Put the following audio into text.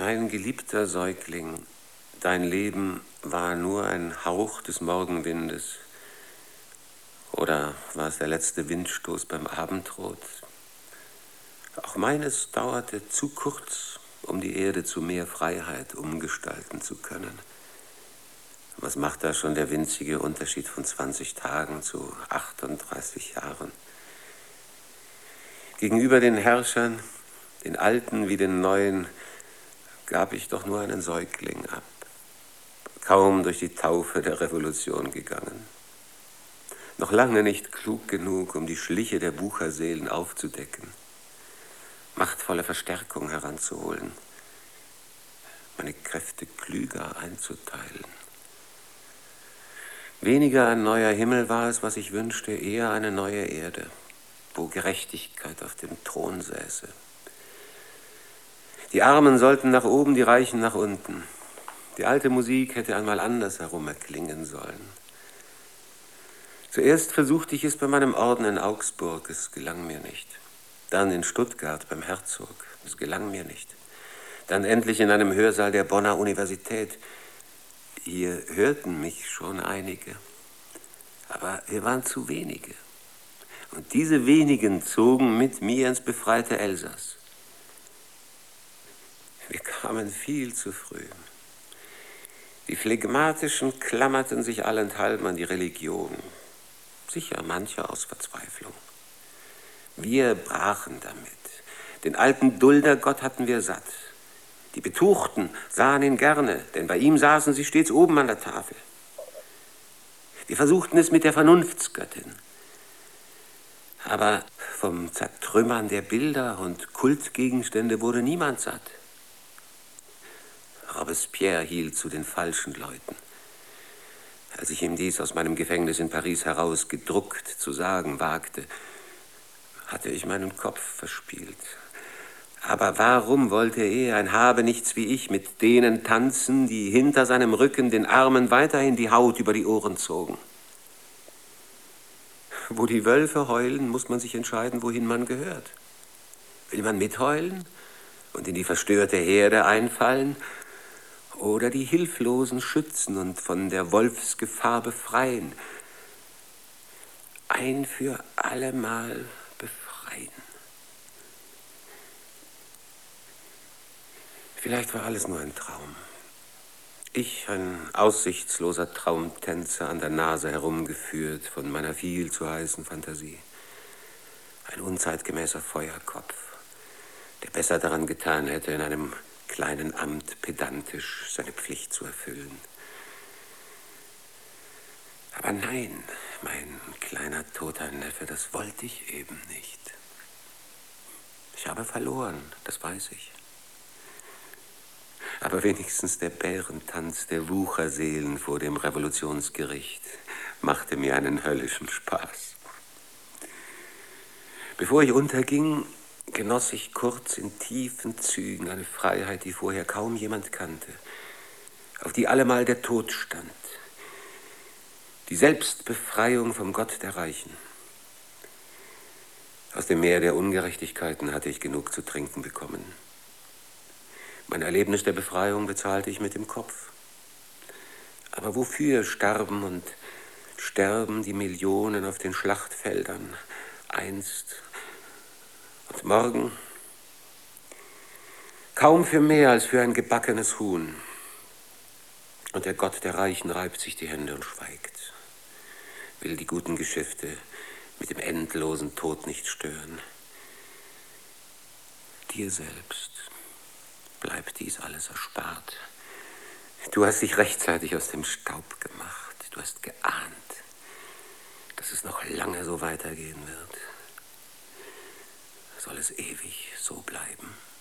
Mein geliebter Säugling, dein Leben war nur ein Hauch des Morgenwindes. Oder war es der letzte Windstoß beim Abendrot? Auch meines dauerte zu kurz, um die Erde zu mehr Freiheit umgestalten zu können. Was macht da schon der winzige Unterschied von 20 Tagen zu 38 Jahren? Gegenüber den Herrschern, den Alten wie den Neuen, gab ich doch nur einen Säugling ab, kaum durch die Taufe der Revolution gegangen. Noch lange nicht klug genug, um die Schliche der Wucherseelen aufzudecken, machtvolle Verstärkung heranzuholen, meine Kräfte klüger einzuteilen. Weniger ein neuer Himmel war es, was ich wünschte, eher eine neue Erde, wo Gerechtigkeit auf dem Thron säße. Die Armen sollten nach oben, die Reichen nach unten. Die alte Musik hätte einmal andersherum erklingen sollen. Zuerst versuchte ich es bei meinem Orden in Augsburg, es gelang mir nicht. Dann in Stuttgart beim Herzog, es gelang mir nicht. Dann endlich in einem Hörsaal der Bonner Universität. Hier hörten mich schon einige, aber wir waren zu wenige. Und diese wenigen zogen mit mir ins befreite Elsass. Wir kamen viel zu früh. Die Phlegmatischen klammerten sich allenthalben an die Religion. Sicher mancher aus Verzweiflung. Wir brachen damit. Den alten Duldergott hatten wir satt. Die Betuchten sahen ihn gerne, denn bei ihm saßen sie stets oben an der Tafel. Wir versuchten es mit der Vernunftsgöttin. Aber vom Zertrümmern der Bilder und Kultgegenstände wurde niemand satt. Robespierre hielt zu den falschen Leuten. Als ich ihm dies aus meinem Gefängnis in Paris heraus gedruckt zu sagen wagte, hatte ich meinen Kopf verspielt. Aber warum wollte er, ein Habenichts wie ich, mit denen tanzen, die hinter seinem Rücken den Armen weiterhin die Haut über die Ohren zogen? Wo die Wölfe heulen, muss man sich entscheiden, wohin man gehört. Will man mitheulen und in die verstörte Herde einfallen oder die Hilflosen schützen und von der Wolfsgefahr befreien? Ein für allemal befreien. Vielleicht war alles nur ein Traum. Ich, ein aussichtsloser Traumtänzer, an der Nase herumgeführt von meiner viel zu heißen Fantasie. Ein unzeitgemäßer Feuerkopf, der besser daran getan hätte, in einem kleinen Amt pedantisch seine Pflicht zu erfüllen. Aber nein, mein kleiner toter Neffe, das wollte ich eben nicht. Ich habe verloren, das weiß ich. Aber wenigstens der Bärentanz der Wucherseelen vor dem Revolutionsgericht machte mir einen höllischen Spaß. Bevor ich unterging, genoss ich kurz in tiefen Zügen eine Freiheit, die vorher kaum jemand kannte, auf die allemal der Tod stand. Die Selbstbefreiung vom Gott der Reichen. Aus dem Meer der Ungerechtigkeiten hatte ich genug zu trinken bekommen. Mein Erlebnis der Befreiung bezahlte ich mit dem Kopf. Aber wofür starben und sterben die Millionen auf den Schlachtfeldern einst und morgen? Kaum für mehr als für ein gebackenes Huhn. Und der Gott der Reichen reibt sich die Hände und schweigt, will die guten Geschäfte mit dem endlosen Tod nicht stören. Dir selbst bleibt dies alles erspart. Du hast dich rechtzeitig aus dem Staub gemacht. Du hast geahnt, dass es noch lange so weitergehen wird. Soll es ewig so bleiben?